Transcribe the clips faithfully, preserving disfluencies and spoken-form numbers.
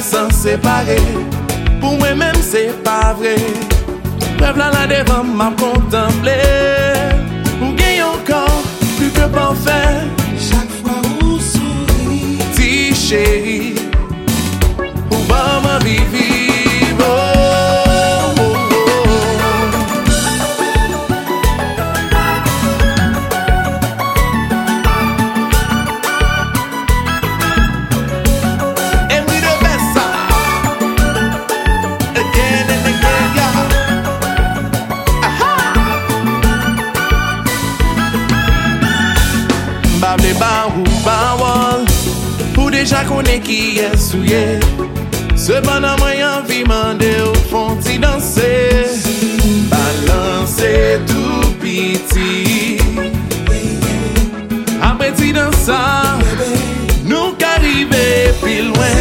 sans séparer. Pour moi-même, c'est pas vrai. Rêve là, là devant m'a contemplé. Ou gagne encore plus que parfait. Chaque fois où sourit, Si chérie, ou va ma vie vivre. Oh, oh, oh. And we the best side. Again and again, yeah. Aha. Bable ba ou ba wall. Ou déjà connaît qui est souillé. Cependant moi envie mandé au fond d'y danser. Balancer tout petit. Après t'y danser, nous qu'arriver plus loin.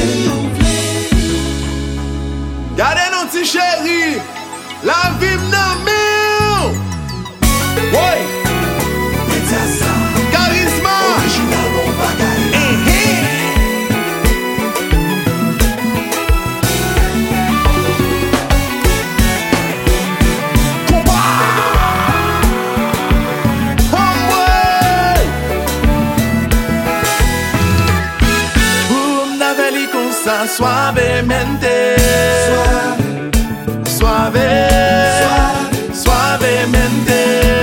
Gardez nos petits chéris, la vie m'en mille. Ouais. Charisme. original bon bagaille. Suavemente, suave, suavemente,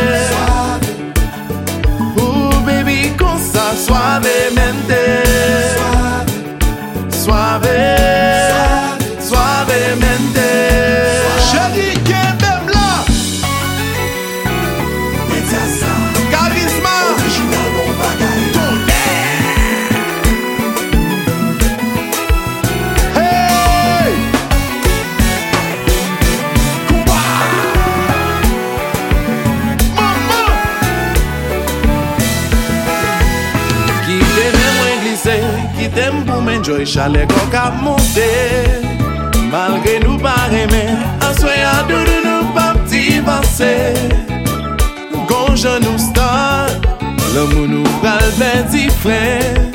oh baby, con ça suavemente, suave, suavemente, chérie, qu'est même là, charisme, Original bon bagaille. Qui t'aime pour m'enjoy chalet qu'on cap monter. Malgré nous pas aimer, en soyant doudou nous pas petit passé. Gonje nous start, l'amour nous pral ben différent.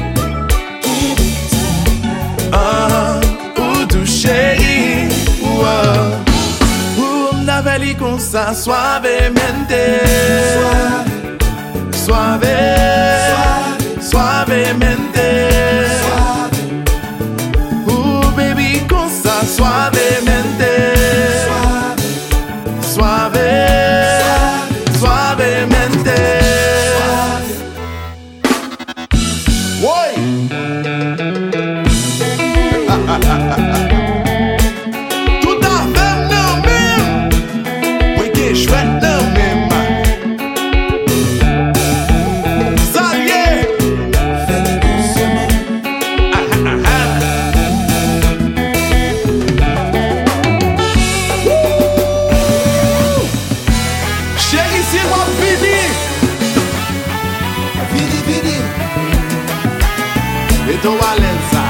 Ah, ou tout chéri, ouah. Ou m'naveli comme ça, suavemente. Suave, suavemente. Oh baby, con ça suavemente. Suave, suavemente. Woy. Tout à fait non même. Oui que chouette non même. Beto Valenza,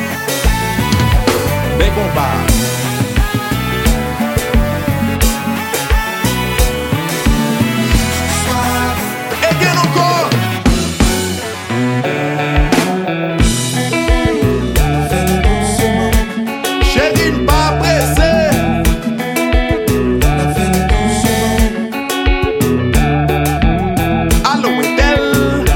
bem compa. Again encore. Chérie, pas pressé. Allo Etel.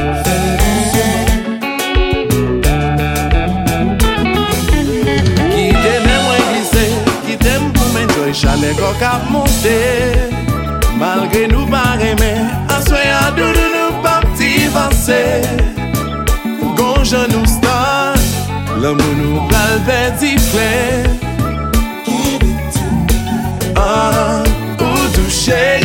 Chalet qu'on cap monter. Malgré nous pas aimer, en soyant doudou nous pas petit passé. Gonje nous start, l'amour nous pral ben différent. Ah, ou tout chéri.